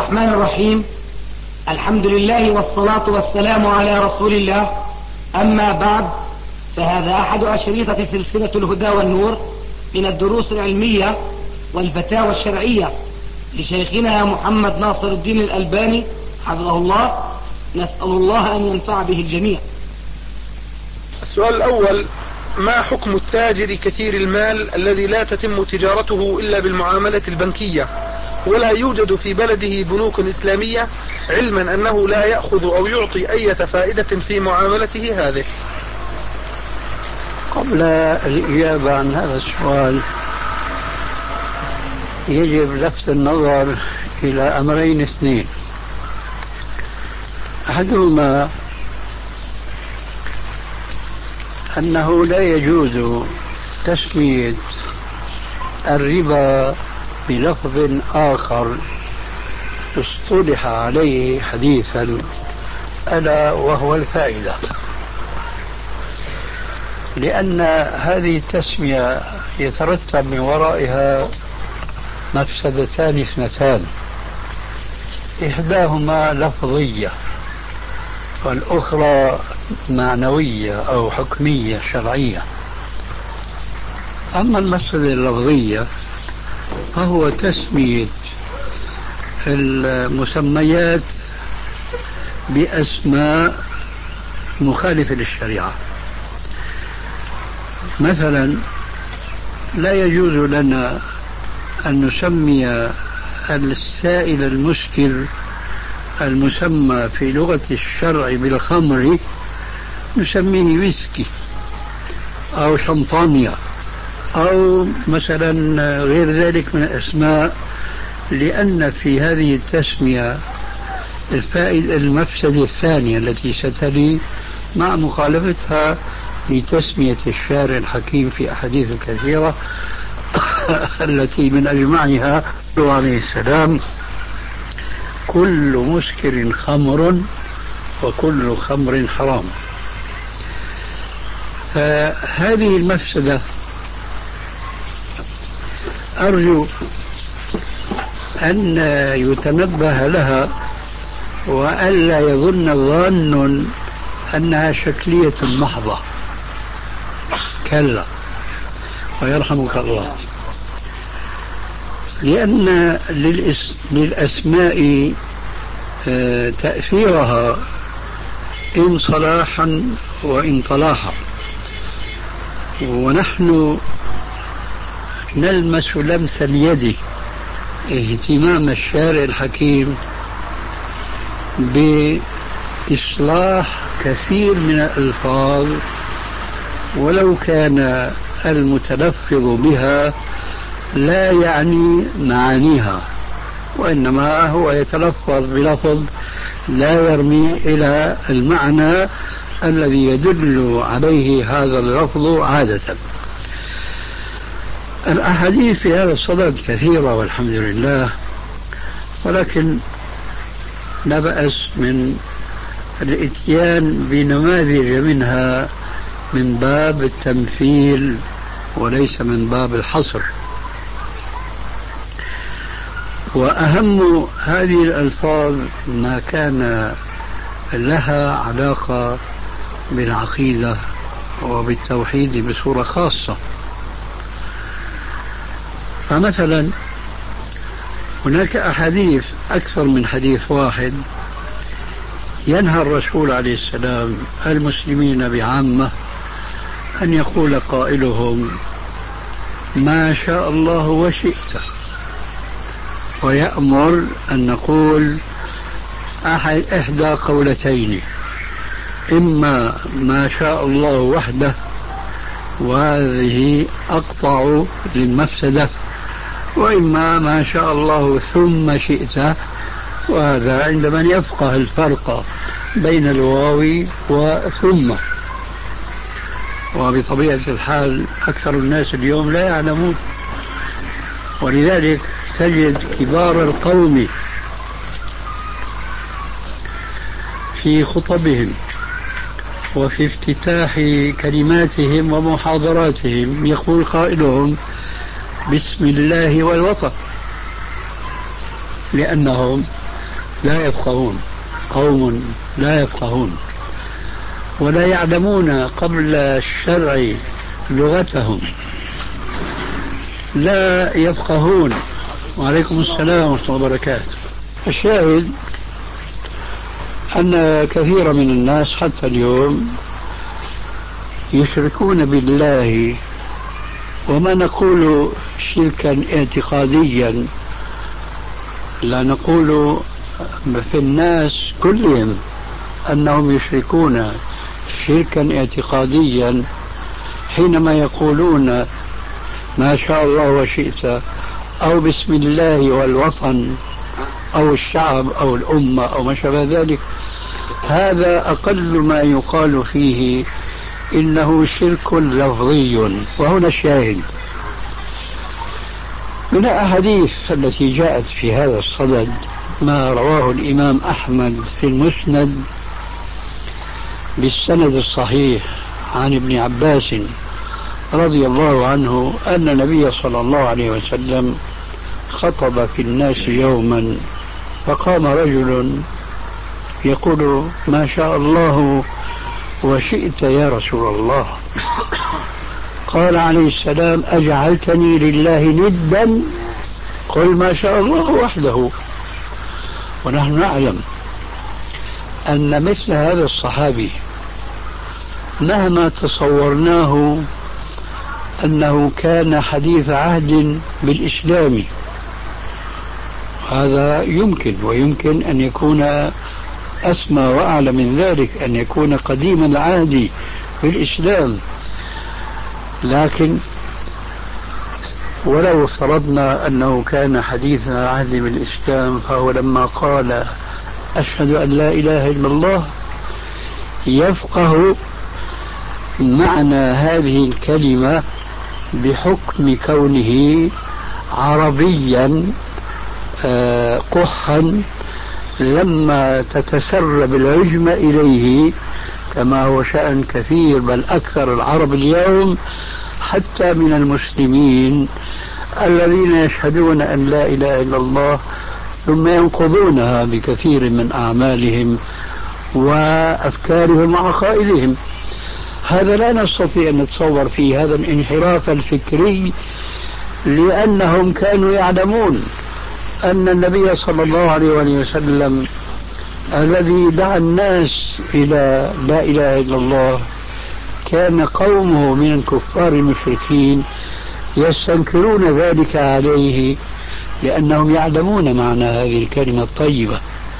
الرحمن الرحيم. الحمد لله والصلاة والسلام على رسول الله. أما بعد، فهذا أحد أشريطة سلسلة الهدى والنور من الدروس العلمية والفتاوى الشرعية لشيخنا محمد ناصر الدين الألباني حفظه الله. نسأل الله أن ينفع به الجميع. السؤال الأول: ما حكم التاجر كثير المال الذي لا تتم تجارته إلا بالمعاملة البنكية ولا يوجد في بلده بنوك إسلامية، علما أنه لا يأخذ أو يعطي أي فائدة في معاملته هذه؟ قبل الإجابة عن هذا السؤال يجب لفت النظر إلى أمرين اثنين. أحدهما أنه لا يجوز تسمية الربا بلفظ آخر اصطلح عليه حديثا، ألا وهو الفائدة، لأن هذه التسمية يترتب من ورائها مفسدتان اثنتان: إحداهما لفظية والأخرى معنوية أو حكمية شرعية. أما المفسدة اللفظية فهو تسمية المسميات بأسماء مخالفة للشريعة. مثلا لا يجوز لنا أن نسمي السائل المسكر المسمى في لغة الشرع بالخمر نسميه ويسكي أو شمبانيا أو مثلا غير ذلك من الأسماء، لأن في هذه التسمية المفسدة الثانية التي ستلي مع مخالفتها لتسمية الشارع الحكيم في أحاديث كثيرة التي من أجمعها عليه السلام: كل مسكر خمر وكل خمر حرام. فهذه المفسدة أرجو أن يتنبه لها وألا يظن الظان أنها شكلية محضة، كلا ويرحمك الله، لأن للأسماء تأثيرها إن صلاحا وإن طلاحا، ونحن نلمس لمس اليد اهتمام الشارع الحكيم بإصلاح كثير من الألفاظ ولو كان المتلفظ بها لا يعني معانيها، وإنما هو يتلفظ بلفظ لا يرمي إلى المعنى الذي يدل عليه هذا اللفظ عادة. الأحاديث في هذا الصدد كثيرة والحمد لله، ولكن لا بأس من الإتيان بنماذج منها من باب التمثيل وليس من باب الحصر. وأهم هذه الألفاظ ما كان لها علاقة بالعقيدة وبالتوحيد بصورة خاصة. فمثلا هناك أحاديث أكثر من حديث واحد ينهى الرسول عليه السلام المسلمين بعامة أن يقول قائلهم ما شاء الله وشئت، ويأمر أن نقول إحدى قولتين: إما ما شاء الله وحده وهذه أقطع للمفسدة، وإما ما شاء الله ثم شئت، وهذا عند من يفقه الفرق بين الواو وثم. وبطبيعة الحال أكثر الناس اليوم لا يعلمون، ولذلك تجد كبار القوم في خطبهم وفي افتتاح كلماتهم ومحاضراتهم يقول قائلهم بسم الله والوطن، لأنهم لا يفقهون، قوم لا يفقهون ولا يعلمون قبل الشرع لغتهم، لا يفقهون. وعليكم السلام ورحمة الله وبركاته. الشاهد أن كثير من الناس حتى اليوم يشركون بالله، وما نقول شركا اعتقاديا، لا نقول في الناس كلهم أنهم يشركون شركا اعتقاديا حينما يقولون ما شاء الله وشئت، أو بسم الله والوطن أو الشعب أو الأمة أو ما شابه ذلك. هذا أقل ما يقال فيه إنه شرك لفظي. وهنا الشاهد من الأحاديث التي جاءت في هذا الصدد ما رواه الإمام أحمد في المسند بالسند الصحيح عن ابن عباس رضي الله عنه أن النبي صلى الله عليه وسلم خطب في الناس يوما، فقام رجل يقول ما شاء الله وشئت يا رسول الله. قال عليه السلام أجعلتني لله ندا؟ قل ما شاء الله وحده. ونحن نعلم أن مثل هذا الصحابي مهما تصورناه أنه كان حديث عهد بالإسلام، هذا يمكن، ويمكن أن يكون أسمى وأعلى من ذلك، أن يكون قديم العهد بالإسلام. لكن ولو افترضنا أنه كان حديث عهد بالإسلام، فهو لما قال أشهد أن لا إله إلا الله يفقه معنى هذه الكلمة بحكم كونه عربيا قحا لما تتسرب العجمة إليه، كما هو شأن كثير بل أكثر العرب اليوم حتى من المسلمين الذين يشهدون أن لا إله إلا الله ثم ينقضونها بكثير من أعمالهم وأفكارهم وعقائدهم. هذا لا نستطيع أن نتصور فيه هذا الانحراف الفكري، لأنهم كانوا يعلمون أن النبي صلى الله عليه وسلم الذي دعا الناس إلى لا إله إلا الله كان قومه من الكفار المشركين يستنكرون ذلك عليه، لأنهم يعلمون معنى هذه الكلمة الطيبة،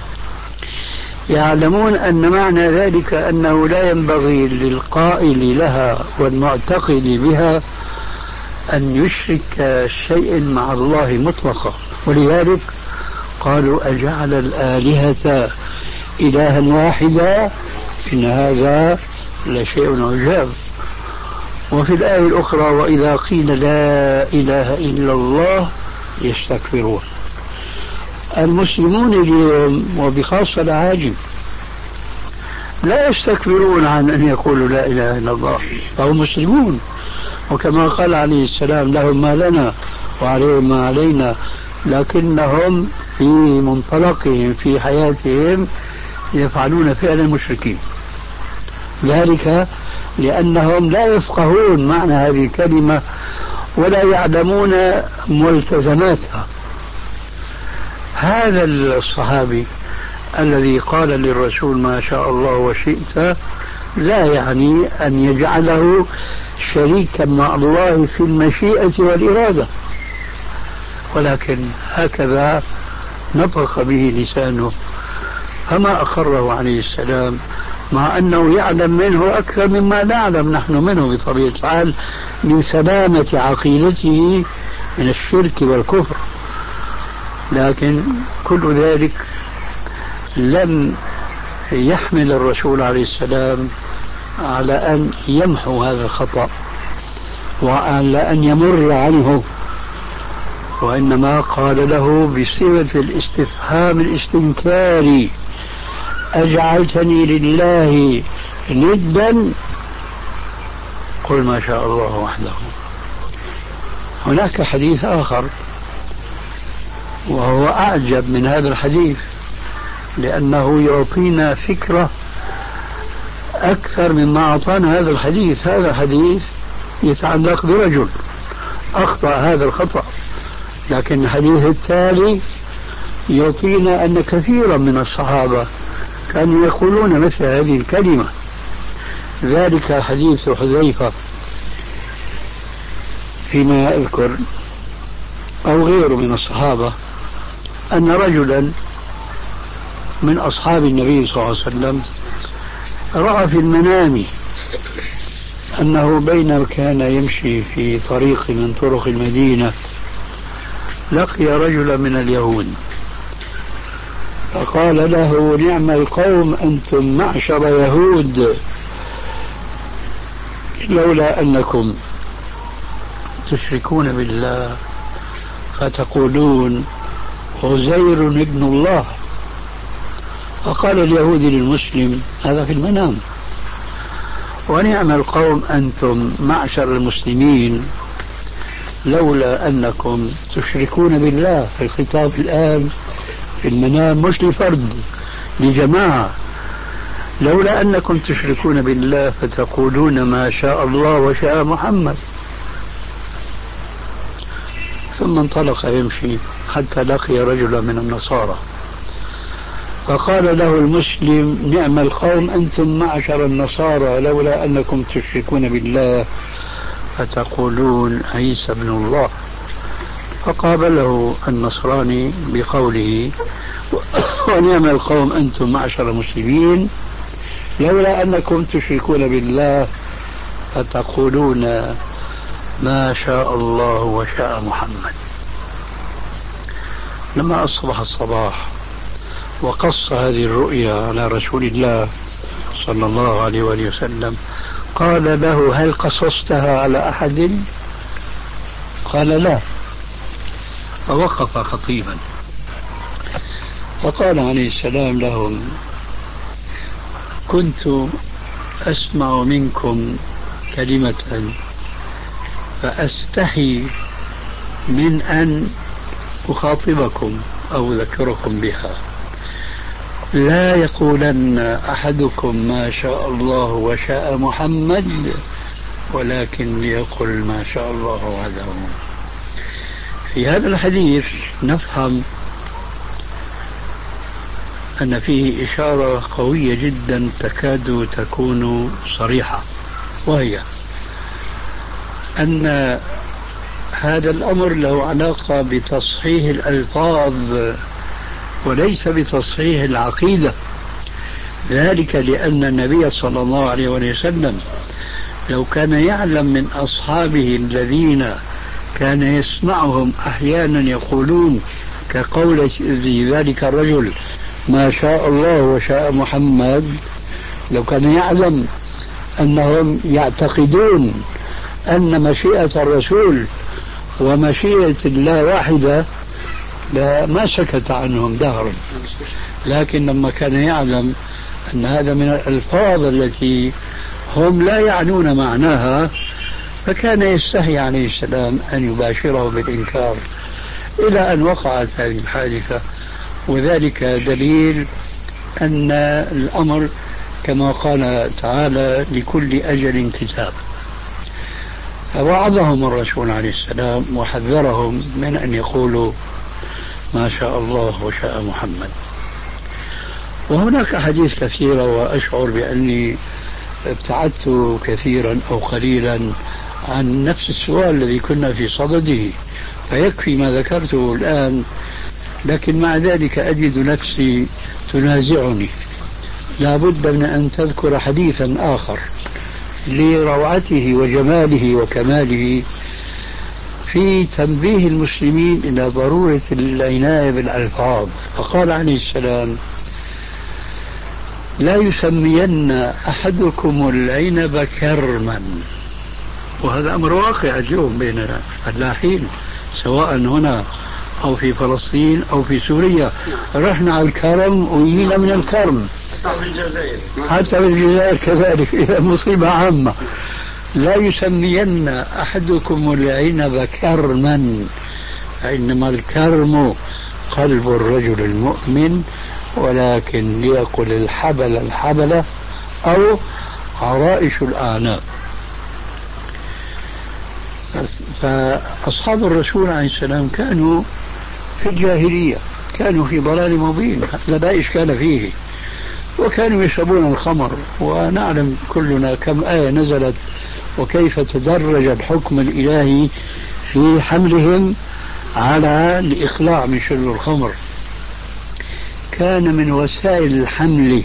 يعلمون أن معنى ذلك أنه لا ينبغي للقائل لها والمعتقد بها أن يشرك شيء مع الله مطلقا. ولذلك قالوا أجعل الآلهة إلها واحدا إن هذا لشيء عجاب. وفي الآية الأخرى وإذا قيل لا إله إلا الله يستكبرون. المسلمون اليوم وبخاصة العاجم لا يستكبرون عن أن يقولوا لا إله إلا الله، فهم مسلمون، وكما قال عليه السلام لهم ما لنا وعليهم ما علينا، لكنهم في منطلقهم في حياتهم يفعلون فعل المشركين، ذلك لأنهم لا يفقهون معنى هذه الكلمة ولا يعلمون ملتزماتها. هذا الصحابي الذي قال للرسول ما شاء الله وشئت لا يعني أن يجعله شريكا مع الله في المشيئة والإرادة، ولكن هكذا نطق به لسانه، فما أقره عليه السلام مع أنه يعلم منه أكثر مما نعلم نحن منه بطبيعة الحال من سلامة عقيدته من الشرك والكفر. لكن كل ذلك لم يحمل الرسول عليه السلام على أن يمحو هذا الخطأ وعلى أن يمر عنه، وإنما قال له بصيغة الاستفهام الاستنكاري أجعلتني لله ندا؟ قل ما شاء الله وحده. هناك حديث آخر وهو أعجب من هذا الحديث، لأنه يعطينا فكرة أكثر مما أعطانا هذا الحديث. هذا الحديث يتعلق برجل أخطأ هذا الخطأ، لكن الحديث التالي يعطينا أن كثيرا من الصحابة كانوا يقولون مثل هذه الكلمة. ذلك حديث حذيفة فيما أذكر أو غيره من الصحابة أن رجلا من أصحاب النبي صلى الله عليه وسلم رأى في المنام أنه بينما كان يمشي في طريق من طرق المدينة لقي رجلا من اليهود فقال له: نعم القوم أنتم معشر يهود، لولا أنكم تشركون بالله فتقولون عزير ابن الله. فقال اليهودي للمسلم هذا في المنام: ونعم القوم أنتم معشر المسلمين لولا أنكم تشركون بالله. الخطاب الآن في المنام مش لفرد، لجماعة. لولا أنكم تشركون بالله فتقولون ما شاء الله وشاء محمد. ثم انطلق يمشي حتى لقي رجلا من النصارى فقال له المسلم: نعم القوم أنتم معشر النصارى لولا أنكم تشركون بالله فتقولون عيسى ابن الله. فقابله النصراني بقوله: ونعم القوم أنتم معشر المسلمين لولا أنكم تشركون بالله فتقولون ما شاء الله وشاء محمد. لما أصبح الصباح وقص هذه الرؤيا على رسول الله صلى الله عليه وآله وسلم قال له: هل قصصتها على أحد؟ قال: لا. فوقف خطيبا فقال عليه السلام لهم: كنت أسمع منكم كلمة فأستحي من أن أخاطبكم أو أذكركم بها. لا يقولن أحدكم ما شاء الله وشاء محمد، ولكن ليقل ما شاء الله وحده. في هذا الحديث نفهم أن فيه إشارة قوية جدا تكاد تكون صريحة، وهي أن هذا الأمر له علاقة بتصحيح الألفاظ وليس بتصحيح العقيدة. ذلك لأن النبي صلى الله عليه وسلم لو كان يعلم من أصحابه الذين كان يسمعهم أحيانا يقولون كقول ذلك الرجل ما شاء الله وشاء محمد، لو كان يعلم أنهم يعتقدون أن مشيئة الرسول ومشيئة الله واحدة ما سكت عنهم دهرا. لكن لما كان يعلم أن هذا من الألفاظ التي هم لا يعنون معناها فكان يستحي عليه السلام أن يباشره بالإنكار، إلى أن وقعت هذه الحادثة. وذلك دليل أن الأمر كما قال تعالى: لكل أجل كتاب. فوعظهم الرسول عليه السلام وحذرهم من أن يقولوا ما شاء الله وشاء محمد. وهناك أحاديث كثيرة، وأشعر بأني ابتعدت كثيرا أو قليلا عن نفس السؤال الذي كنا في صدده، فيكفي ما ذكرته الآن. لكن مع ذلك أجد نفسي تنازعني، لا بد من أن تذكر حديثا آخر لروعته وجماله وكماله في تنبيه المسلمين إلى ضرورة العناية بالألفاظ. فقال عليه السلام: لا يسمين أحدكم العنب كرما. وهذا أمر واقع اليوم بين الفلاحين سواء هنا أو في فلسطين أو في سوريا. رحنا على الكرم ويجينا من الكرم، حتى في الجزائر كذلك، إلى مصيبة عامة. لا يسمين أحدكم العنب كرما، فإنما الكرم قلب الرجل المؤمن ولكن ليقل الحبل الحبلة أو عرائش الأعناق. فأصحاب الرسول عليه السلام كانوا في الجاهلية، كانوا في ضلال مبين لا إشكال فيه، وكانوا يشربون الخمر، ونعلم كلنا كم آية نزلت وكيف تدرج الحكم الإلهي في حملهم على الإقلاع من شرب الخمر. كان من وسائل الحمل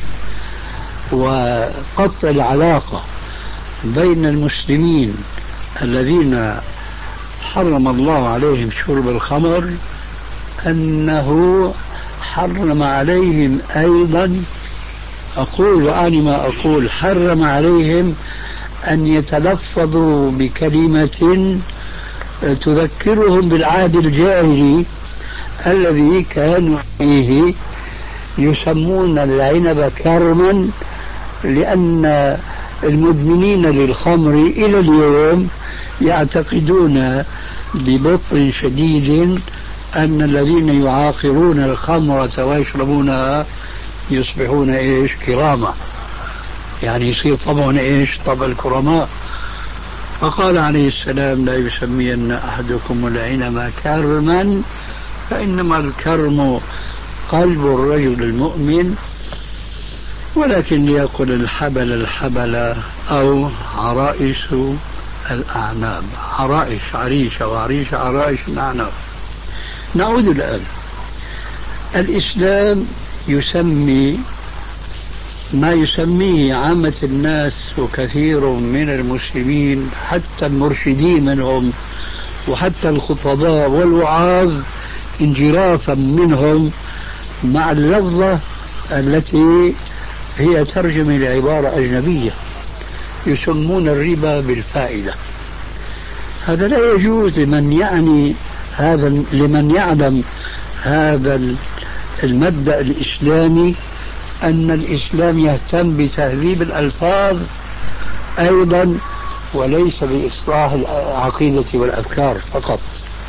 وقطع العلاقة بين المسلمين الذين حرم الله عليهم شرب الخمر أنه حرم عليهم أيضا، أقول وأعني ما أقول، حرم عليهم أن يتلفظوا بكلمة تذكرهم بالعهد الجاهلي الذي كانوا فيه يسمون العنب كرما، لأن المدمنين للخمر إلى اليوم يعتقدون ببطء شديد أن الذين يعاقرون الخمرة ويشربونها يصبحون إيش؟ كرامة، يعني يصير طبعهم إيش؟ طبع الكرماء. فقال عليه السلام: لا يسمين أحدكم العنب كرما، فإنما الكرم قلب الرجل المؤمن، ولكن ليقل الحبل الحبل أو عرائش الأعناب. عرائش عريشة، وعريش عرائش الأعناب. نعود الآن. الإسلام يسمي ما يسميه عامة الناس وكثير من المسلمين حتى المرشدين منهم وحتى الخطباء والوعاظ انجرافا منهم مع اللفظة التي هي ترجمة لعبارة أجنبية، يسمون الربا بالفائدة. هذا لا يجوز لمن يعني هذا، لمن يعلم هذا المبدأ الإسلامي، أن الإسلام يهتم بتهذيب الألفاظ أيضا وليس بإصلاح العقيدة والأفكار فقط.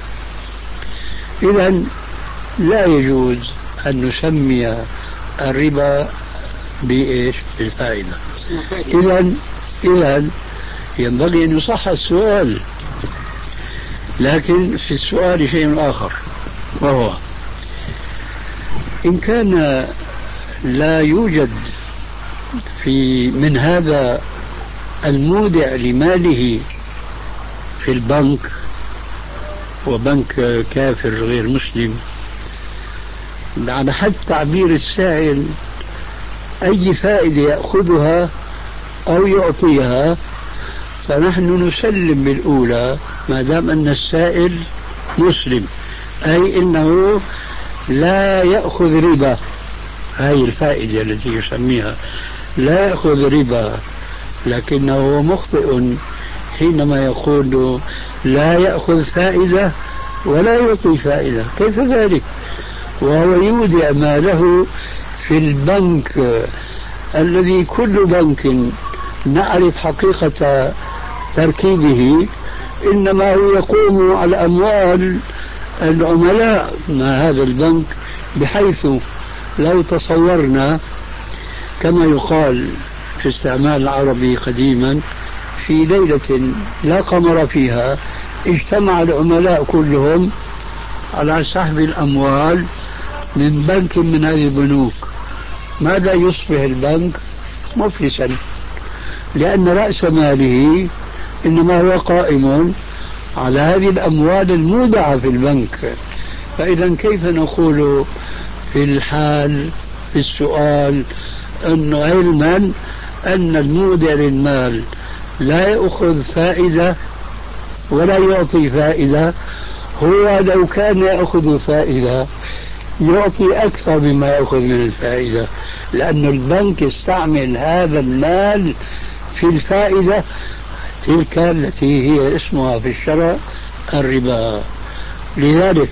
إذن لا يجوز أن نسمي الربا بإيش؟ بالفائدة. إذن ينبغي أن يصح السؤال، لكن في السؤال شيء آخر، وهو إن كان لا يوجد في من هذا المودع لماله في البنك، وبنك كافر غير مسلم، على حد تعبير السائل أي فائدة يأخذها أو يعطيها، فنحن نسلم بالأولى ما دام أن السائل مسلم، أي إنه لا يأخذ ربا. هاي الفائدة التي يسميها لا يأخذ ربا، لكنه مخطئ حينما يقول لا يأخذ فائدة ولا يعطي فائدة. كيف ذلك وهو يودع ماله في البنك الذي كل بنك نعرف حقيقة تركيبه، إنما هو يقوم على أموال العملاء مع هذا البنك، بحيث لو تصورنا كما يقال في استعمال العربي قديما، في ليلة لا قمر فيها اجتمع العملاء كلهم على سحب الأموال من بنك من هذه البنوك، ماذا يصبح البنك؟ مفلسا، لأن رأس ماله إنما هو قائم على هذه الأموال المودعة في البنك. فإذا كيف نقول في الحال في السؤال أنه علما أن المودع للمال لا يأخذ فائدة ولا يعطي فائدة، هو لو كان يأخذ فائدة يعطي أكثر مما يأخذ من الفائدة، لأن البنك يستعمل هذا المال في الفائدة تلك التي هي اسمها في الشرع الربا. لذلك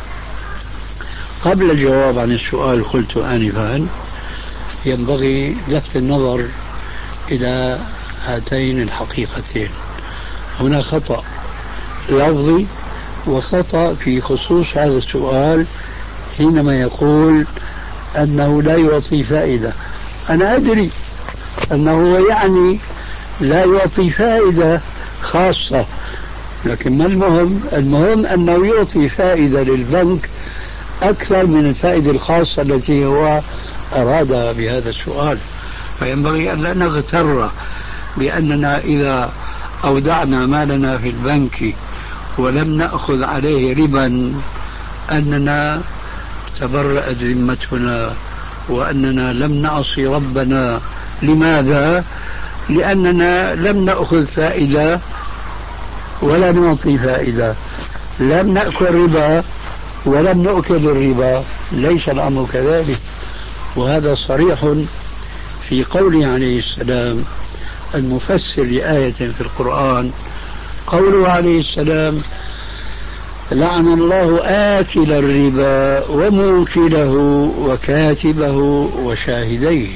قبل الجواب عن السؤال قلت آنفا ينبغي لفت النظر إلى هاتين الحقيقتين. هنا خطأ لفظي وخطأ في خصوص هذا السؤال حينما يقول أنه لا يعطي فائدة. أنا أدري أنه يعني لا يعطي فائدة خاصة، لكن ما المهم أنه يعطي فائدة للبنك أكثر من الفائدة الخاصة التي هو أرادها بهذا السؤال. فينبغي أن لا نغتر بأننا إذا أودعنا مالنا في البنك ولم نأخذ عليه ربا أننا تبرأت ذمتنا وأننا لم نعصي ربنا. لماذا؟ لأننا لم نأخذ فائدة ولا نعطي فائدة، لم نأكل ربا ولم نؤكل الربا. ليس الأمر كذلك، وهذا صريح في قوله عليه السلام المفسر لآية في القرآن، قوله عليه السلام: لعن الله آكل الربا وموكله وكاتبه وشاهديه.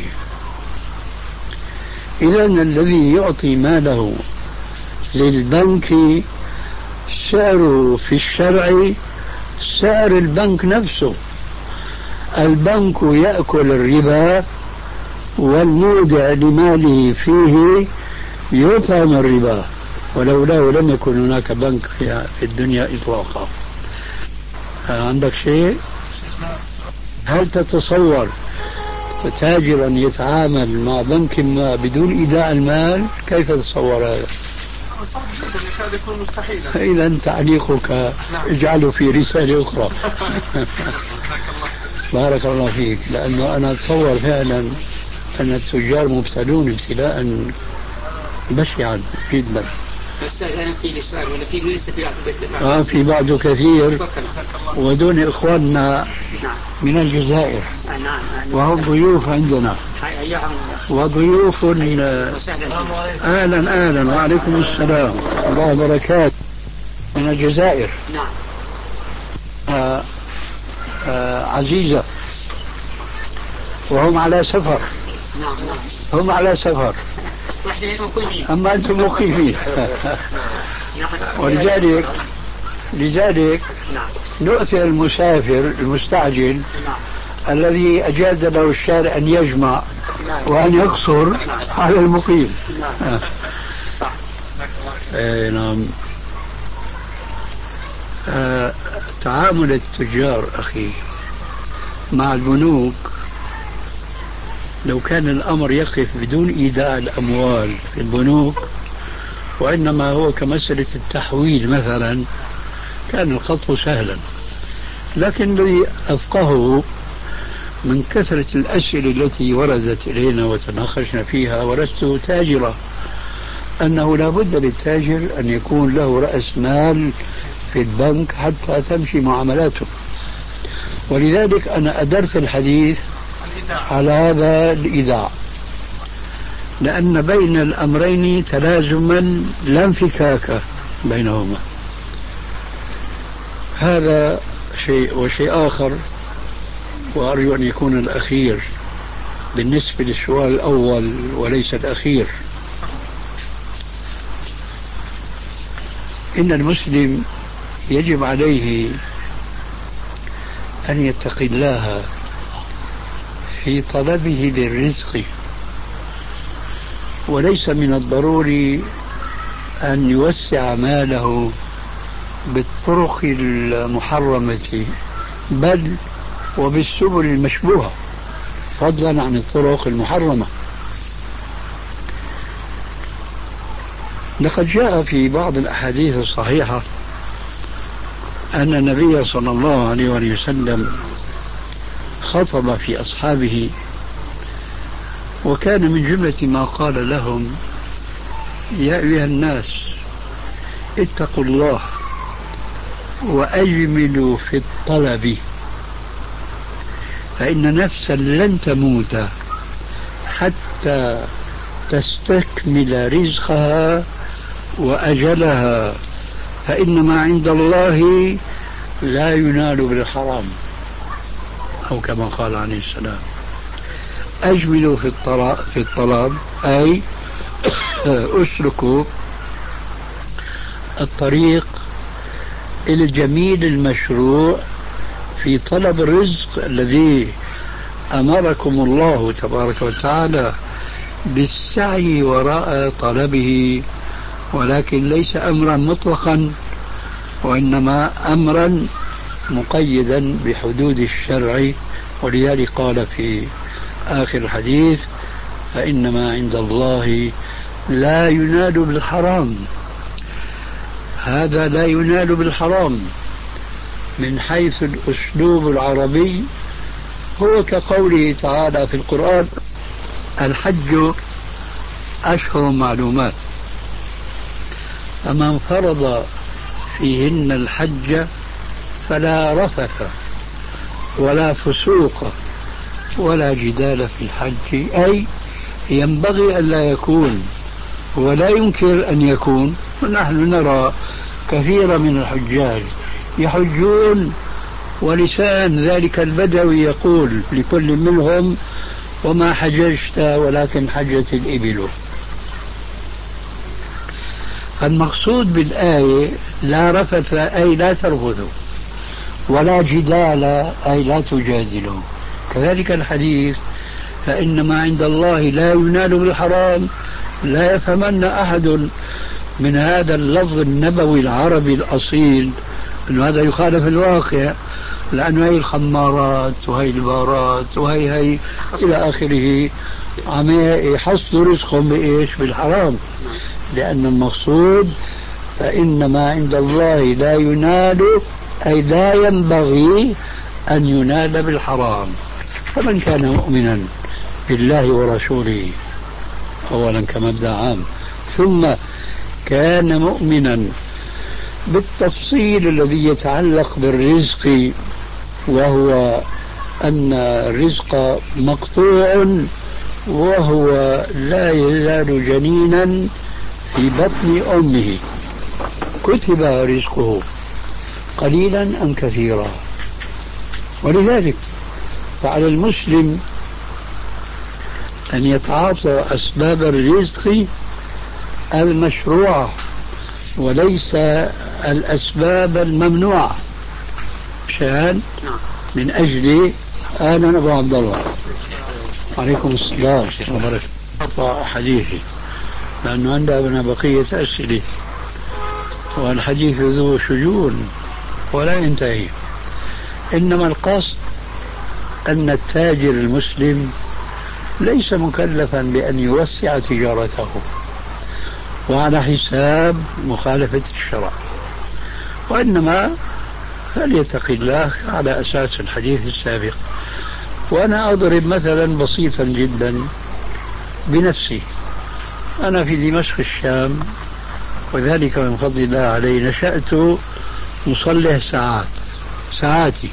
إذن الذي يعطي ماله للبنك سعره في الشرع سعر البنك نفسه. البنك يأكل الربا والمودع لماله فيه يطعم الربا، ولولاه لم يكن هناك بنك في الدنيا إطلاقا. عندك شيء؟ هل تتصور تاجرا يتعامل مع بنك ما بدون إيداع المال؟ كيف تتصور هذا؟ صعب جدا، يكاد يكون مستحيلا. إذا تعليقك اجعله في رسالة أخرى. بارك الله فيك، لأنه أنا أتصور فعلا أن التجار مبتلون ابتلاء بشعا جدا. بس أنا في سؤال ولا في لسه في بعض في بعضه كثير، ودون إخواننا من الجزائر وهم ضيوف عندنا وضيوف. أهلا وعليكم السلام الله وبركاته. من الجزائر عزيزة، وهم على سفر. هم على سفر أما أنتم مقيمين. ولذلك نؤثر المسافر المستعجل الذي أجاز له الشارع أن يجمع وأن يقصر على المقيم. نعم. تعامل التجار أخي مع البنوك، لو كان الأمر يقف بدون إيداع الأموال في البنوك وإنما هو كمسألة التحويل مثلا، كان الخطو سهلا. لكن الذي أفقهه من كثرة الأسئلة التي وردت إلينا وتناقشنا فيها، ولست تاجرا، أنه لا بد للتاجر أن يكون له رأس مال في البنك حتى تمشي معاملاته. ولذلك أنا أدرت الحديث على هذا الإيداع، لأن بين الأمرين تلازما لا انفكاك بينهما. هذا شيء. وشيء آخر، وأرجو أن يكون الأخير بالنسبة للسؤال الأول وليس الأخير، إن المسلم يجب عليه أن يتقي الله في طلبه للرزق، وليس من الضروري أن يوسع ماله بالطرق المحرمة، بل وبالسبل المشبوهة، فضلا عن الطرق المحرمة. لقد جاء في بعض الأحاديث الصحيحة أن النبي صلى الله عليه وسلم خطب في أصحابه، وكان من جملة ما قال لهم: يا أيها الناس اتقوا الله وأجملوا في الطلب، فإن نفسا لن تموت حتى تستكمل رزقها وأجلها، فإن ما عند الله لا ينال بالحرام، أو كما قال عليه السلام. أجملوا في الطلب أي أسلكوا الطريق الجميل المشروع في طلب الرزق الذي أمركم الله تبارك وتعالى بالسعي وراء طلبه، ولكن ليس أمرا مطلقا، وإنما أمرا مقيدا بحدود الشرع. ولذلك قال في آخر الحديث: فإنما عند الله لا ينال بالحرام. هذا لا ينال بالحرام من حيث الأسلوب العربي هو كقوله تعالى في القرآن: الحج أشهر معلومات، فمن فرض فيهن الحج فلا رفث ولا فسوق ولا جدال في الحج، أي ينبغي أن لا يكون ولا ينكر أن يكون. ونحن نرى كثيرا من الحجاج يحجون ولسان ذلك البدوي يقول لكل منهم: وما حججت ولكن حجت الإبل. فالمقصود بالآية لا رفث أي لا ترفثوا، ولا جدال أي لا تجادلوا. كذلك الحديث: فإنما عند الله لا ينال بالحرام، لا يفهمن أحد من هذا اللفظ النبوي العربي الأصيل أن هذا يخالف الواقع، لأنه هي الخمارات وهي البارات وهي إلى آخره عم يحصلوا رزقهم بإيش؟ بالحرام. لأن المقصود فإنما عند الله لا ينال أي لا ينبغي أن ينال بالحرام. فمن كان مؤمنا بالله ورسوله أولا كمبدأ عام، ثم كان مؤمنا بالتفصيل الذي يتعلق بالرزق، وهو أن الرزق مقطوع وهو لا يزال جنينا في بطن أمه، كتب رزقه قليلا أم كثيرا. ولذلك فعلى المسلم أن يتعاطى أسباب الرزق المشروعة وليس الأسباب الممنوعة، مشان من أجل أهلا أبو عبد الله عليكم السلام وبركاته حديثي، لأنه عندنا بقية أسئلة والحديث ذو شجون ولا ينتهي. إنما القصد أن التاجر المسلم ليس مكلفا بأن يوسع تجارته وعلى حساب مخالفة الشرع، وإنما فليتق الله على أساس الحديث السابق. وأنا أضرب مثلا بسيطا جدا بنفسي. أنا في دمشق الشام، وذلك من فضل الله علي، نشأت مصلح ساعاتي،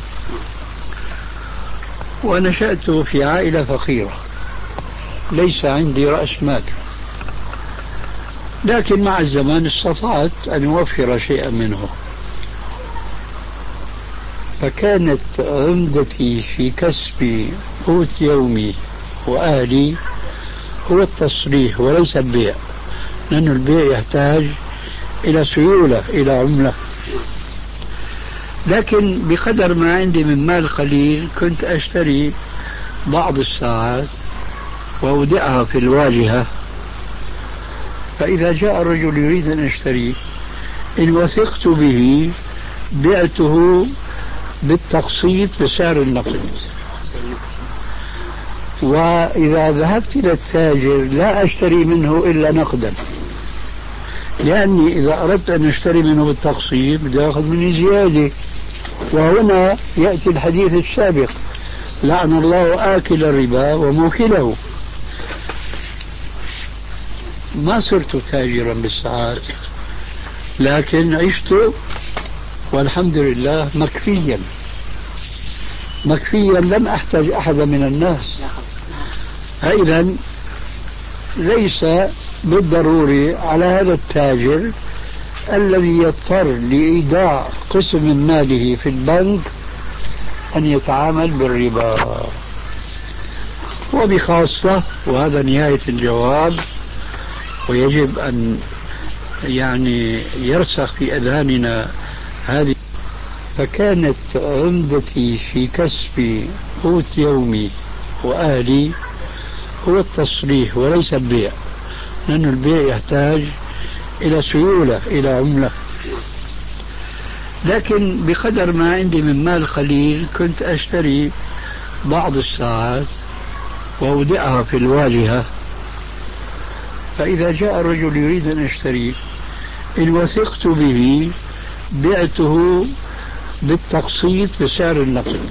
ونشأت في عائلة فقيرة ليس عندي رأس مال، لكن مع الزمان استطعت أن أوفر شيئا منه. فكانت عمدتي في كسب قوت يومي وأهلي هو التصريح وليس البيع، لأن البيع يحتاج إلى سيولة، إلى عملة. لكن بقدر ما عندي من مال قليل كنت أشتري بعض الساعات وأودعها في الواجهة، فإذا جاء الرجل يريد أن يشتري إن وثقت به بعته بالتقسيط بسعر النقد. وإذا ذهبت إلى التاجر لا أشتري منه إلا نقدا، لأني إذا أردت أن أشتري منه بالتقسيط بدي أخذ مني زيادة. وهنا يأتي الحديث السابق: لعن الله آكل الربا وموكله. ما صرت تاجرا بالساعات، لكن عشت والحمد لله مكفيا لم أحتاج أحدا من الناس. فإذا ليس بالضروري على هذا التاجر الذي يضطر لإيداع قسم من ماله في البنك أن يتعامل بالربا. وبخاصة، وهذا نهاية الجواب ويجب أن يرسخ في أذهاننا هذه، فكانت عمدتي في كسب قوت يومي وأهلي هو التصريح وليس البيع، لأن البيع يحتاج إلى سيولة، إلى عملة. لكن بقدر ما عندي من مال قليل كنت أشتري بعض الساعات وأودعها في الواجهة، فإذا جاء الرجل يريد أن يشتريه إن وثقت به بعته بالتقسيط بسعر النقد،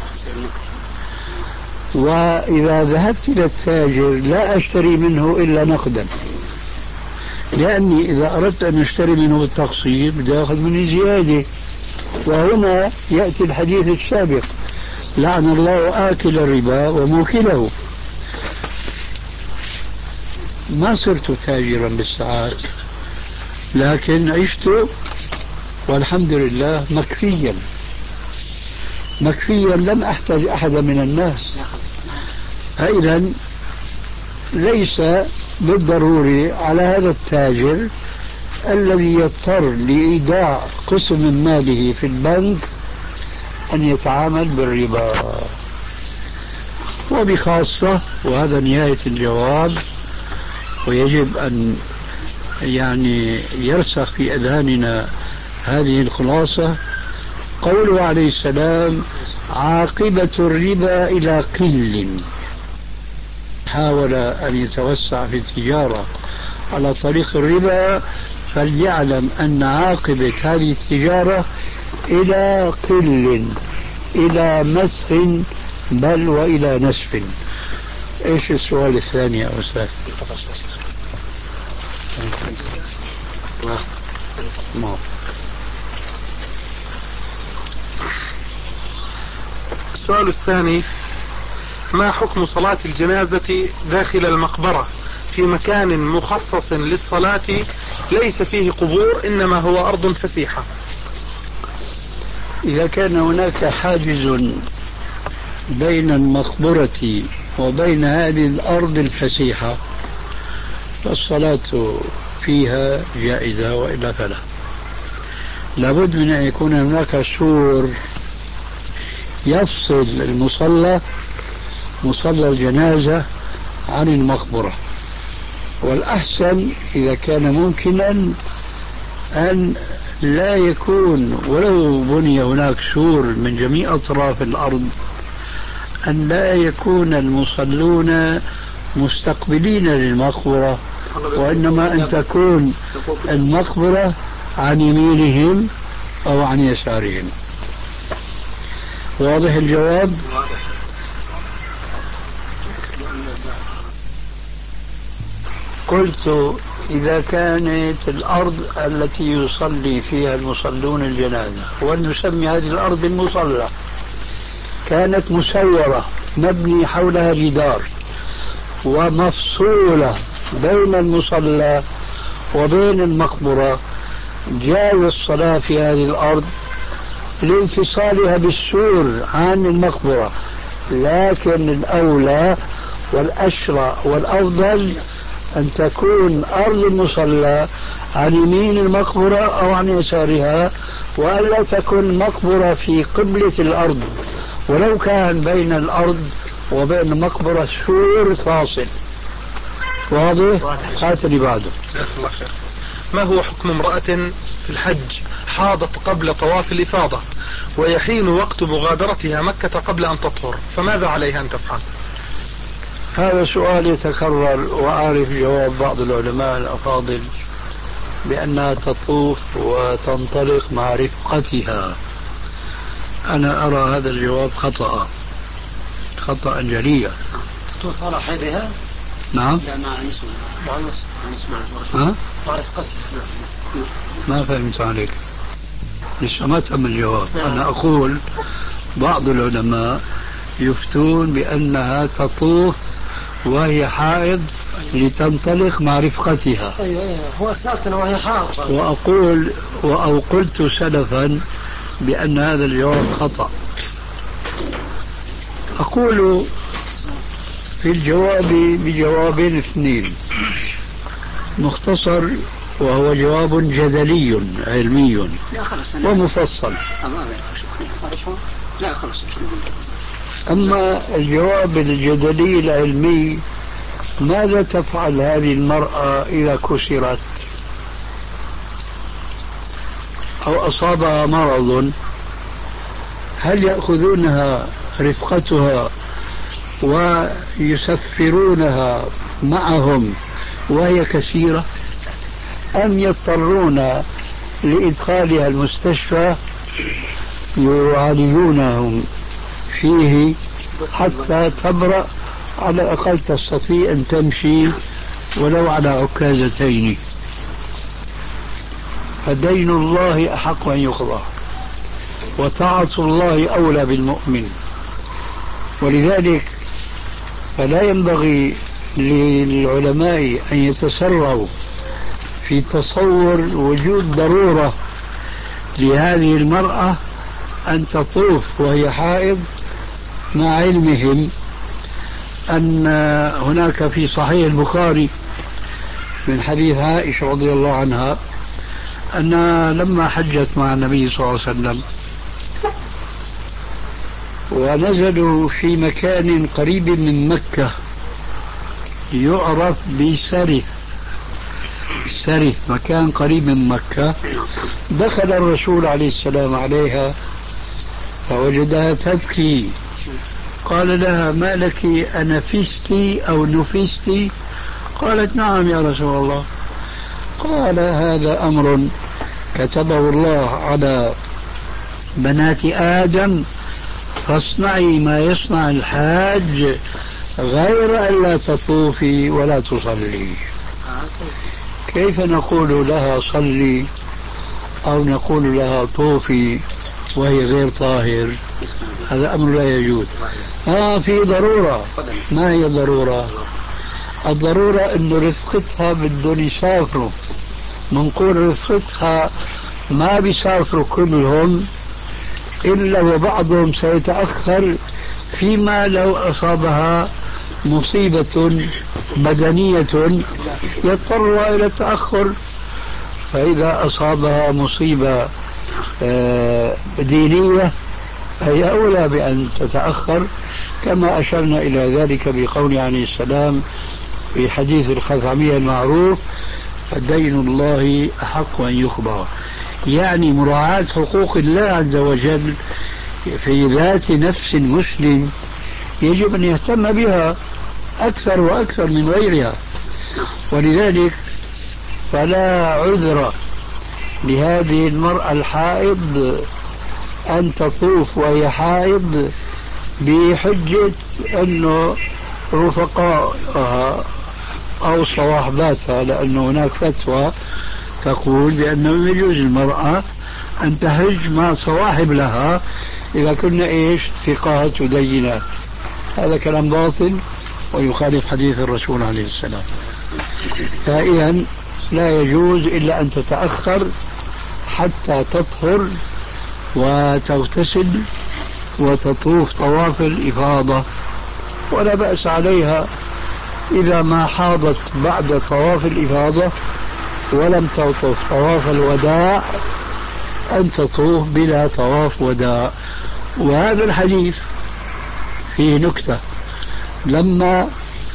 وإذا ذهبت إلى التاجر لا أشتري منه إلا نقدا، لأني إذا أردت أن أشتري منه بالتقسيط بدي أخذ مني زيادة. وهنا يأتي الحديث السابق: لعن الله آكل الربا وموكله. ما صرت تاجرا بالساعات، لكن عشت والحمد لله مكفيا لم أحتاج أحدا من الناس. فإذا ليس بالضروري على هذا التاجر الذي يضطر لإيداع قسم من ماله في البنك أن يتعامل بالربا. وبخاصة، وهذا نهاية الجواب ويجب أن يرسخ في أذهاننا هذه الخلاصة، قوله عليه السلام: عاقبة الربا إلى قل. حاول أن يتوسع في التجارة على طريق الربا، فليعلم أن عاقبة هذه التجارة إلى قل، إلى مسخ، بل وإلى نسف. إيش السؤال الثاني يا أستاذ؟ السؤال الثاني: ما حكم صلاة الجنازة داخل المقبرة في مكان مخصص للصلاة ليس فيه قبور إنما هو أرض فسيحة؟ إذا كان هناك حاجز بين المقبرة وبين هذه الأرض الفسيحة فالصلاة فيها جائزة، وإلا فلا. لابد من أن يكون هناك سور يفصل مصلى الجنازة عن المقبرة، والأحسن إذا كان ممكنا أن لا يكون، ولو بني هناك سور من جميع أطراف الأرض، أن لا يكون المصلون مستقبلين للمقبرة، وإنما أن تكون المقبرة عن يمينهم أو عن يسارهم. واضح الجواب؟ قلت: إذا كانت الأرض التي يصلي فيها المصلون الجنازة، ونسمي هذه الأرض بالمصلى، كانت مسورة مبني حولها جدار ومفصولة بين المصلى وبين المقبرة، جاز الصلاة في هذه الأرض لانفصالها بالسور عن المقبرة. لكن الأولى والأشرع والأفضل أن تكون أرض المصلى عن يمين المقبرة أو عن يسارها، وألا تكون المقبرة في قبلة الأرض، ولو كان بين الأرض وبين المقبرة سور فاصل. واضح؟ هات اللي بعده. ما هو حكم امرأة في الحج حاضت قبل طواف الإفاضة ويحين وقت مغادرتها مكة قبل أن تطهر، فماذا عليها أن تفعل؟ هذا سؤال يتكرر، وأعرف جواب بعض العلماء الأفاضل بأنها تطوف وتنطلق مع رفقتها. أنا أرى هذا الجواب خطأ جليا. تطوف على حيضها؟ نعم. لا، مع رفقتها. ما فهمت عليك، لسه ما تم الجواب. أنا أقول بعض العلماء يفتون بأنها تطوف وهي حائض لتنطلق مع رفقتها. أيوة، هو سألتنا وهي حائض. أو قلت سلفا بأن هذا الجواب خطأ. أقول في الجواب بجوابين اثنين: مختصر وهو جواب جدلي علمي ومفصل. أما الجواب الجدلي العلمي، ماذا تفعل هذه المرأة إذا كسرت أو أصابها مرض؟ هل يأخذونها رفقتها ويسفرونها معهم وهي كثيرة، أم يضطرون لإدخالها المستشفى يعالجونهم فيه حتى تبرأ، على الأقل تستطيع أن تمشي ولو على عكازتين؟ فدين الله أحق أن يقضى، وطاعة الله أولى بالمؤمن. ولذلك فلا ينبغي للعلماء أن يتسرعوا في تصور وجود ضرورة لهذه المرأة أن تطوف وهي حائض، مع علمهم أن هناك في صحيح البخاري من حديث عائشة رضي الله عنها أنها لما حجت مع النبي صلى الله عليه وسلم ونزلوا في مكان قريب من مكة يعرف بسرف، مكان قريب من مكة، دخل الرسول عليه السلام عليها فوجدها تبكي، قال لها: ما لك، أنفستي أو نفستي؟ قالت: نعم يا رسول الله. قال: هذا أمر كتبه الله على بنات آدم، فاصنعي ما يصنع الحاج غير أن لا تطوفي ولا تصلي. كيف نقول لها صلي أو نقول لها طوفي وهي غير طاهر؟ هذا أمر لا يجوز. في ضرورة. ما هي الضرورة؟ الضرورة أن رفقتها بدهم يسافروا، منقول رفقتها ما بيسافروا كلهم إلا وبعضهم سيتأخر، فيما لو أصابها مصيبة بدنية يضطر إلى التأخر. فإذا أصابها مصيبة دينية فهي أولى بأن تتأخر، كما أشرنا إلى ذلك بقول عليه السلام في حديث الخثعمية المعروف: فدين الله أحق أن يقضى. يعني مراعاة حقوق الله عز وجل في ذات نفس المسلم يجب أن يهتم بها أكثر وأكثر من غيرها. ولذلك فلا عذر لهذه المرأة الحائض أن تطوف وهي حائض بحجة أنه رفقائها أو صواحباتها، لأن هناك فتوى تقول بأنه يجوز المرأة أن تحج مع صواحب لها إذا كنا ثقات ودينات. هذا كلام باطل ويخالف حديث الرسول عليه السلام. فإذا لا يجوز إلا أن تتأخر حتى تطهر وتغتسل وتطوف طواف الإفاضة، ولا بأس عليها إذا ما حاضت بعد طواف الإفاضة ولم تطوف طواف الوداع أن تطوف بلا طواف وداع. وهذا الحديث فيه نكتة: لما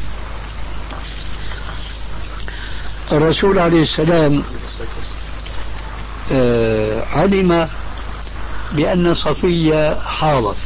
الرسول عليه السلام علم بأن صفية حاضت،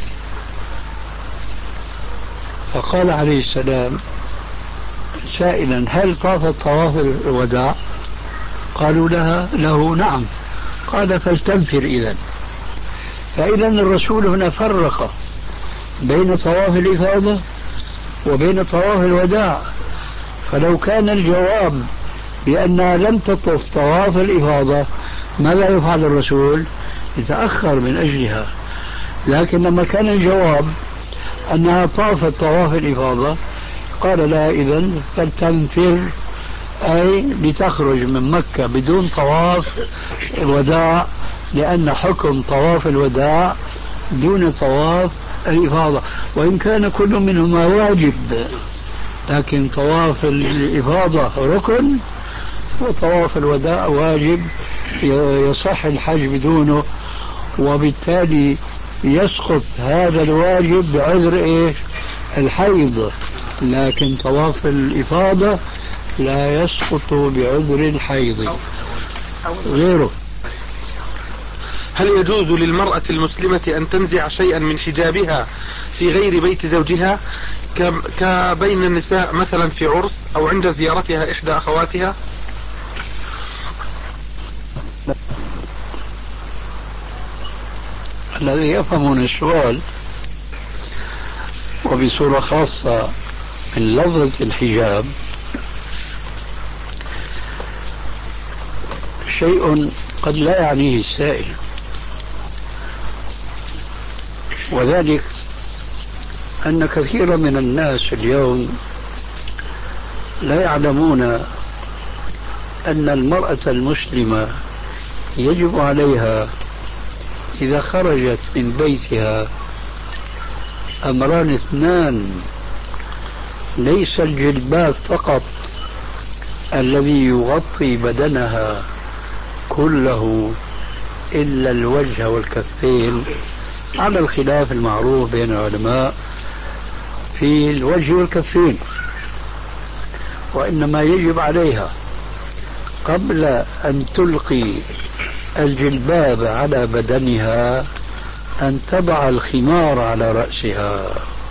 فقال عليه السلام سائلا: هل طافت طواف الوداع؟ قالوا له نعم. قال: فلتنفر إذن. فإذا الرسول هنا فرق بين طواف الإفاضة وبين طواف الوداع. فلو كان الجواب بأنها لم تطف طواف الإفاضة ماذا يفعل الرسول؟ يتأخر من أجلها. لكن لما كان الجواب أنها طافت طواف الإفاضة قال لها إذن فلتنفر، أي لتخرج من مكة بدون طواف الوداع، لأن حكم طواف الوداع دون طواف الإفاضة، وإن كان كل منهما واجب، لكن طواف الإفاضة ركن وطواف الوداع واجب يصح الحج بدونه. وبالتالي يسقط هذا الواجب بعذر إيش؟ الحيض، لكن طواف الإفاضة لا يسقط بعذر الحيض غيره. هل يجوز للمرأة المسلمة أن تنزع شيئا من حجابها في غير بيت زوجها كبين النساء مثلا في عرس أو عند زيارتها إحدى أخواتها؟ الذي يفهمون السؤال وبصورة خاصة من لفظة الحجاب شيء قد لا يعنيه السائل، وذلك أن كثيرا من الناس اليوم لا يعلمون أن المرأة المسلمة يجب عليها إذا خرجت من بيتها أمران اثنان: ليس الجلباب فقط الذي يغطي بدنها كله إلا الوجه والكفين، على الخلاف المعروف بين العلماء في الوجه والكفين، وإنما يجب عليها قبل أن تلقي الجلباب على بدنها أن تضع الخمار على رأسها،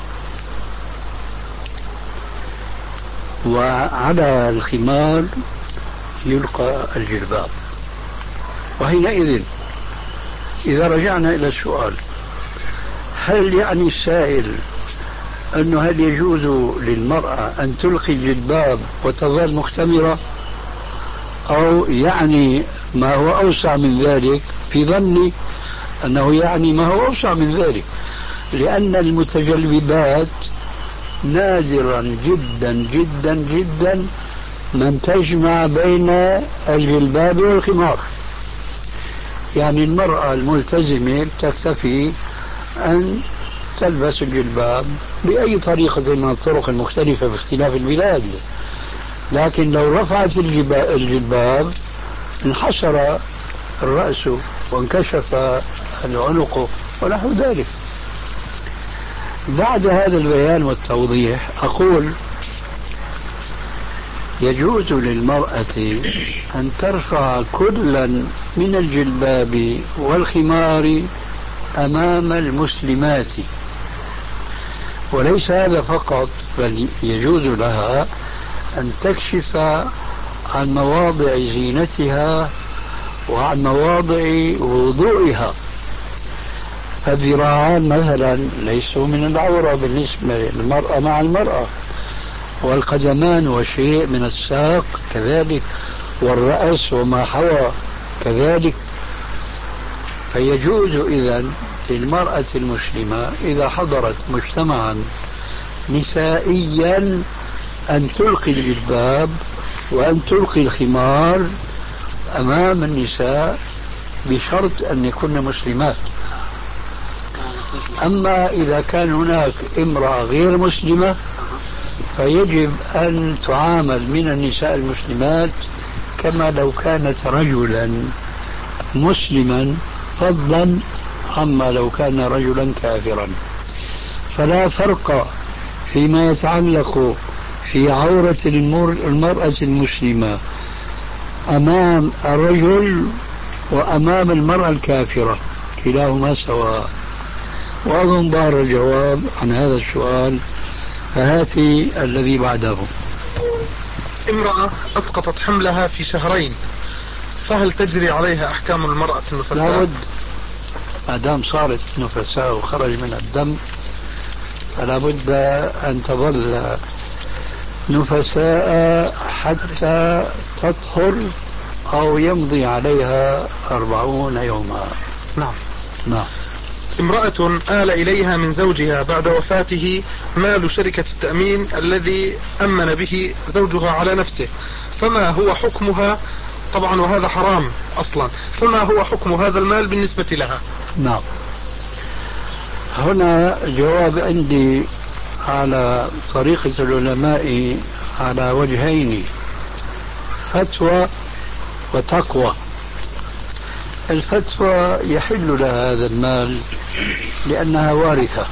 وعلى الخمار يلقى الجلباب. وحينئذ إذا رجعنا إلى السؤال، هل يعني السائل أنه هل يجوز للمرأة أن تلقي الجلباب وتظل مختمرة، أو يعني ما هو أوسع من ذلك؟ في ظني أنه يعني ما هو أوسع من ذلك، لأن المتجلبات نادرا جدا جدا جدا من تجمع بين الجلباب والخمار. يعني المرأة الملتزمة تكتفي أن تلبس الجلباب بأي طريقة من الطرق المختلفة باختلاف البلاد، لكن لو رفعت الجلباب انحسر الرأس وانكشف العنق ونحو ذلك. بعد هذا البيان والتوضيح أقول يجوز للمرأة أن ترفع كلا من الجلباب والخمار أمام المسلمات، وليس هذا فقط، بل يجوز لها أن تكشف عن مواضع زينتها وعن مواضع وضوئها. فالذراعان مثلا ليسوا من العورة بالنسبة للمرأة مع المرأة، والقدمان وشيء من الساق كذلك، والرأس وما حوى كذلك. فيجوز إذن للمرأة المسلمة إذا حضرت مجتمعا نسائيا أن تلقي الجلباب وأن تلقي الخمار أمام النساء بشرط أن يكون مسلمات. أما إذا كان هناك امرأة غير مسلمة فيجب أن تعامل من النساء المسلمات كما لو كانت رجلا مسلما، فضلا عما لو كان رجلا كافرا. فلا فرق فيما يتعلق في عورة المرأة المسلمة أمام الرجل وأمام المرأة الكافرة، كلاهما سواء. وأظن ظهر الجواب عن هذا السؤال، فهاتي الذي بعده. امرأة أسقطت حملها في شهرين، فهل تجري عليها أحكام المرأة النفساء؟ لابد، ما دام صارت نفساء وخرج من الدم فلا بد أن تظل نفساء حتى تطهر أو يمضي عليها 40 يوما. نعم. امرأة آل إليها من زوجها بعد وفاته مال شركة التأمين الذي أمن به زوجها على نفسه، فما هو حكمها؟ طبعا وهذا حرام أصلا، فما هو حكم هذا المال بالنسبة لها؟ نعم، هنا جواب عندي على طريقة العلماء على وجهين: فتوى وتقوى. الفتوى يحل لها هذا المال لأنها وارثة،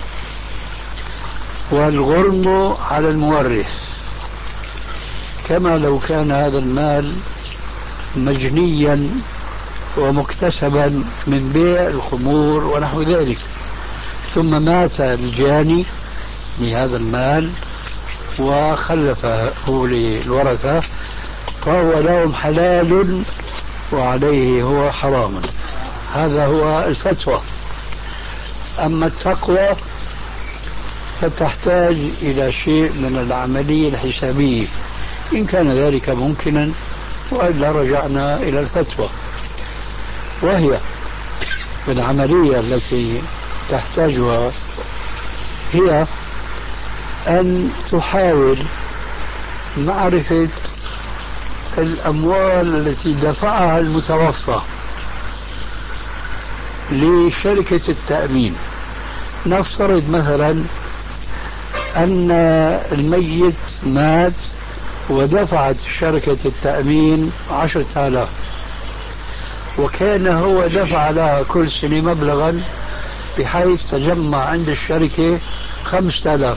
والغرم على المورث، كما لو كان هذا المال مجنيا ومكتسبا من بيع الخمور ونحو ذلك، ثم مات الجاني لهذا المال وخلفه للورثة، فهو لهم حلال وعليه هو حرام. هذا هو الفتوى. أما التقوى فتحتاج إلى شيء من العملية الحسابية، إن كان ذلك ممكنا، وإلا رجعنا إلى الفتوى، وهي العملية التي تحتاجها هي أن تحاول معرفة الأموال التي دفعها المتوفى لشركة التأمين. نفترض مثلا أن الميت مات ودفعت شركة التأمين 10,000، وكان هو دفع لها كل سنة مبلغا بحيث تجمع عند الشركة 5,000.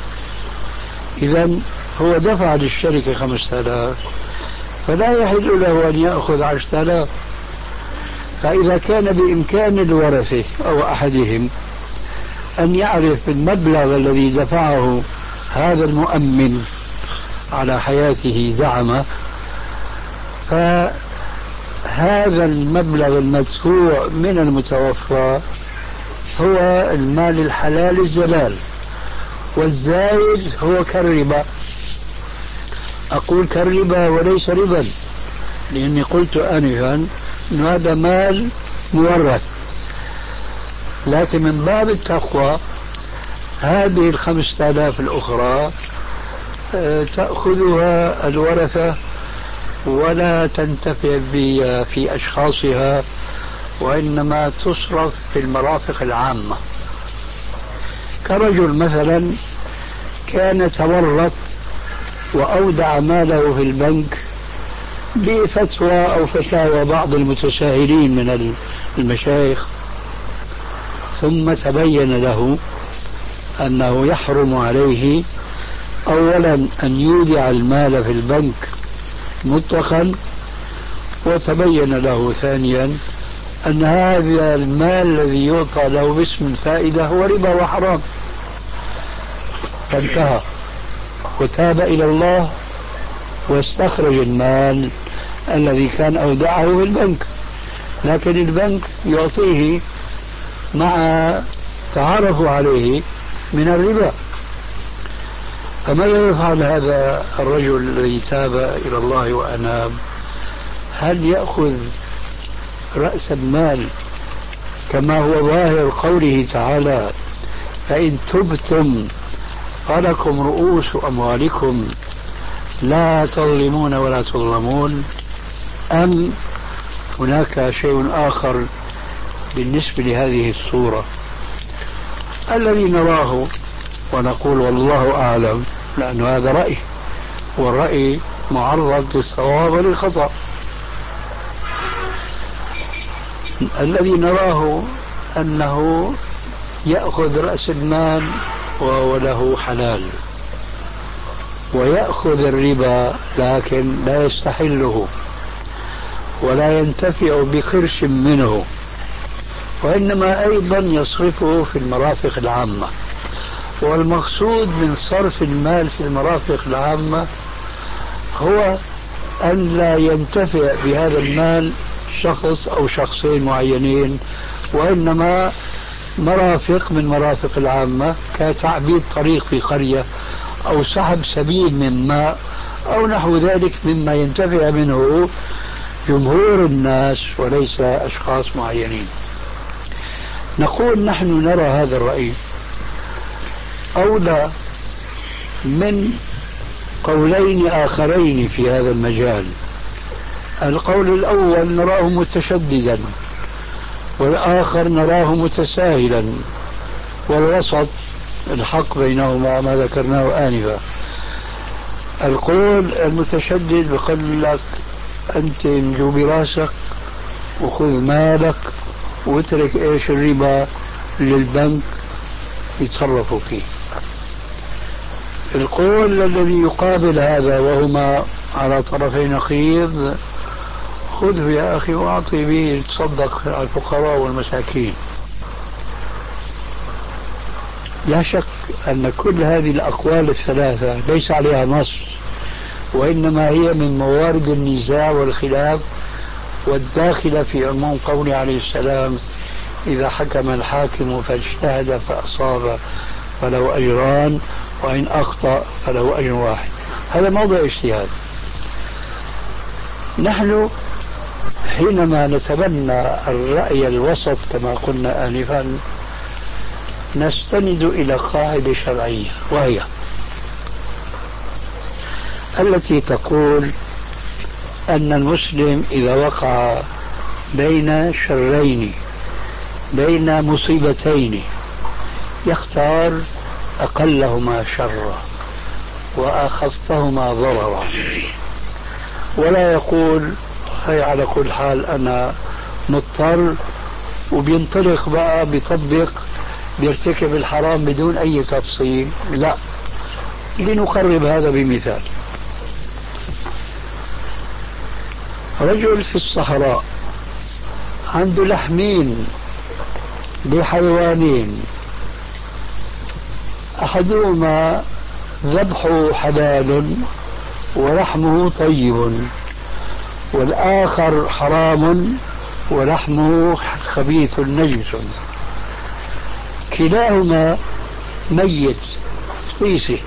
إذن هو دفع للشركة 5,000، فلا يحل له أن يأخذ 10,000. فإذا كان بإمكان الورثة أو أحدهم أن يعرف المبلغ الذي دفعه هذا المؤمن على حياته زعم، فهذا المبلغ المدفوع من المتوفى هو المال الحلال الزلال، والزايد هو كالربا. أقول كالربا وليس ربا، لأني قلت آنفا أن هذا مال مورث، لكن من باب التقوى هذه 5,000 الأخرى تأخذها الورثة ولا تنتفع في أشخاصها، وإنما تصرف في المرافق العامة. كرجل مثلا كان تورط وأودع ماله في البنك بفتوى أو فتاوى بعض المتساهلين من المشايخ، ثم تبين له أنه يحرم عليه أولا أن يودع المال في البنك مطلقا، وتبين له ثانيا أن هذا المال الذي يعطى له باسم الفائدة هو ربا وحرام، فانتهى وتاب إلى الله واستخرج المال الذي كان أودعه في البنك، لكن البنك يعطيه مع تعرفوا عليه من الربا. فماذا يفعل هذا الرجل الذي تاب إلى الله وأناب؟ هل يأخذ رأس المال كما هو ظاهر قوله تعالى فإن تبتم فلكم رؤوس أموالكم لا تظلمون ولا تظلمون، أم هناك شيء آخر بالنسبة لهذه الصورة؟ الذي نراه ونقول والله أعلم، لأن هذا رأي، والرأي معرض للصواب وللخطأ. الذي نراه أنه يأخذ رأس المال وهو له حلال، ويأخذ الربا لكن لا يستحله ولا ينتفع بقرش منه، وإنما أيضا يصرفه في المرافق العامة. والمقصود من صرف المال في المرافق العامة هو أن لا ينتفع بهذا المال شخص أو شخصين معينين، وإنما مرافق من مرافق العامة كتعبيد طريق في قرية أو سحب سبيل من ماء أو نحو ذلك مما ينتفع منه جمهور الناس وليس أشخاص معينين. نقول نحن نرى هذا الرأي أولى من قولين آخرين في هذا المجال. القول الأول نراه متشددا، والآخر نراه متساهلا، والوسط الحق بينهما ما ذكرناه آنفا. القول المتشدد بيقول لك أنت انجو براسك وخذ مالك واترك ايش الربا للبنك يتصرفوا فيه. القول الذي يقابل هذا وهما على طرفي نقيض: خذه يا أخي وأعطي به تصدق على الفقراء والمساكين. لا شك أن كل هذه الأقوال الثلاثة ليس عليها نص، وإنما هي من موارد النزاع والخلاف والداخلة في عموم قوله عليه السلام: إذا حكم الحاكم فاجتهد فأصاب فله أجران وإن أخطأ فله أجر واحد. هذا موضع اجتهاد. نحن حينما نتبنى الرأي الوسط كما قلنا آنفا نستند إلى قاعدة شرعية، وهي التي تقول أن المسلم إذا وقع بين شرين، بين مصيبتين، يختار أقلهما شرا وأخفهما ضررا، ولا يقول هي على كل حال أنا مضطر، وبينطلق بقى بيطبق بيرتكب الحرام بدون أي تفصيل. لا، لنقرب هذا بمثال: رجل في الصحراء عنده لحمين لحيوانين، أحدهما ذبحه حلال ولحمه طيب، والآخر حرام ولحمه خبيث نجس، كلاهما ميت فطيسه،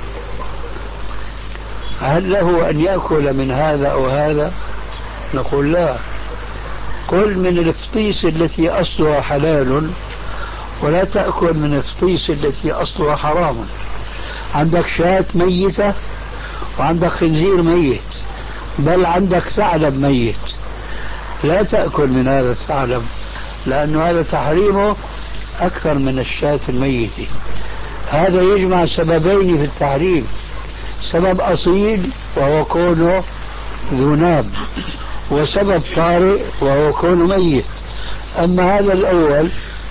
هل له أن يأكل من هذا أو هذا؟ نقول لا، كل من الفطيس التي أصلها حلال ولا تأكل من الفطيس التي أصلها حرام. عندك شاة ميتة وعندك خنزير ميت، بل عندك ثعلب ميت، لا تأكل من هذا الثعلب لأن هذا تحريمه أكثر من الشاة الميتة. هذا يجمع سببين في التحريم: سبب أصيل وهو كونه ذو ناب، وسبب طارئ وهو كونه ميت. أما هذا الأول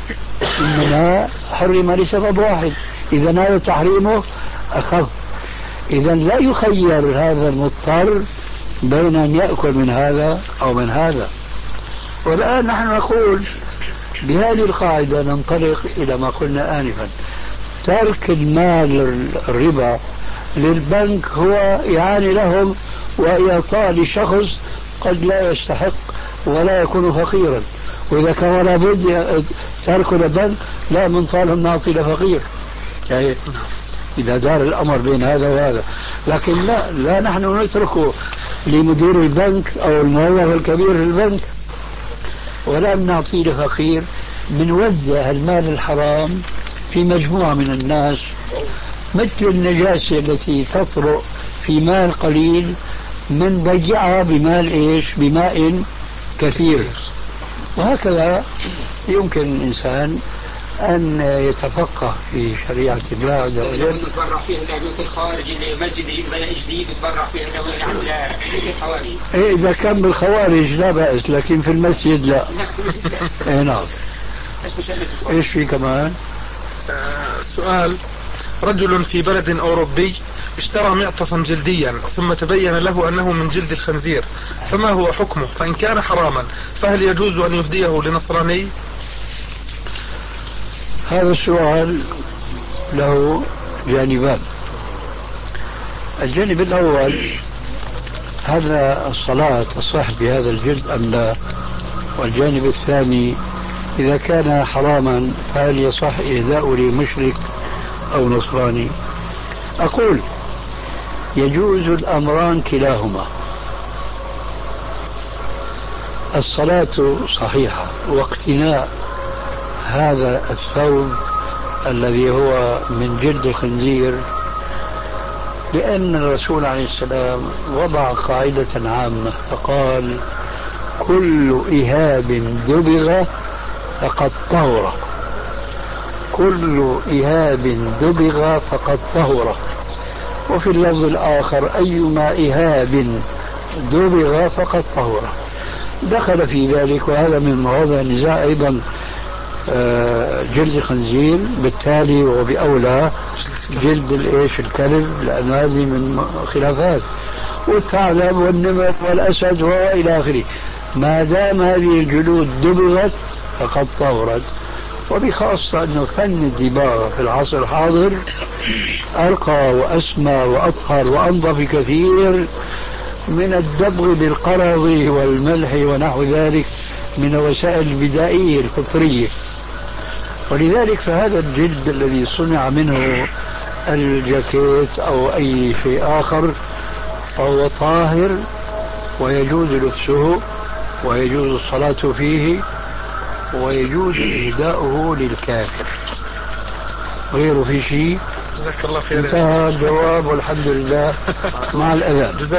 إنما حرم لسبب واحد، إذا هذا تحريمه أخف. إذا لا يخير هذا المضطر بين أن يأكل من هذا أو من هذا. والآن نحن نقول بهذه القاعدة ننطلق إلى ما قلنا آنفا: ترك المال الربا للبنك هو إعانة لهم وإعطاء لشخص قد لا يستحق ولا يكون فقيرا، وإذا كان لابد تركه للبنك لا من طالهم نعطي لفقير، يعني إذا دار الأمر بين هذا وهذا. لكن لا نحن نتركه لمدير البنك أو الموظف الكبير في البنك ولا نعطيه لفقير، بنوزع المال الحرام في مجموعة من الناس مثل النجاسة التي تطرق في مال قليل من بيعها بمال إيش؟ بماء كثير. وهكذا يمكن الإنسان أن يتفقه في شريعة الله عز وجل. يتبرع فيها اللاجئ الخارجي المسجد يبنى جديد يتبرع فيها الخوارج. إذا كان بالخوارج لا بأس، لكن في المسجد لا. نعم. إيش في كمان؟ سؤال: رجل في بلد أوروبي اشترى معطفا جلديا ثم تبين له أنه من جلد الخنزير، فما هو حكمه؟ فإن كان حراما فهل يجوز أن يهديه لنصراني؟ هذا السؤال له جانبان. الجانب الأول: هذا الصلاة تصح بهذا الجلد أم لا؟ والجانب الثاني: إذا كان حراما فهل يصح إهداء لمشرك أو نصراني؟ أقول يجوز الأمران كلاهما. الصلاة صحيحة، واقتناء هذا الثوب الذي هو من جلد الخنزير، لأن الرسول عليه السلام وضع قاعدة عامة فقال: كل إهاب دبغ فقد طهر، كل إهاب دبغ فقد طهر. وفي اللفظ الآخر: أيما إهاب دبغ فقد طهر. دخل في ذلك، وهذا من مواضع النزاع أيضا جلد خنزير، بالتالي وبأولى جلد الكلب، لأن هذه من خلافات، والثعلب والنمر والأسد وإلى آخره. ما دام هذه الجلود دبغت فقد طهرت. وبخاصة أنه فن الدباغة في العصر الحاضر أرقى وأسمى وأطهر وأنظف بكثير من الدبغ بالقرض والملح ونحو ذلك من الوسائل البدائية الفطرية. ولذلك فهذا الجلد الذي صنع منه الجاكيت أو أي شيء آخر فهو طاهر ويجوز لبسه ويجوز الصلاة فيه ويجوز إهداؤه للكافر. غيره في شيء؟ جزاك الله خير. انتهى الجواب والحمد لله مع الأذان.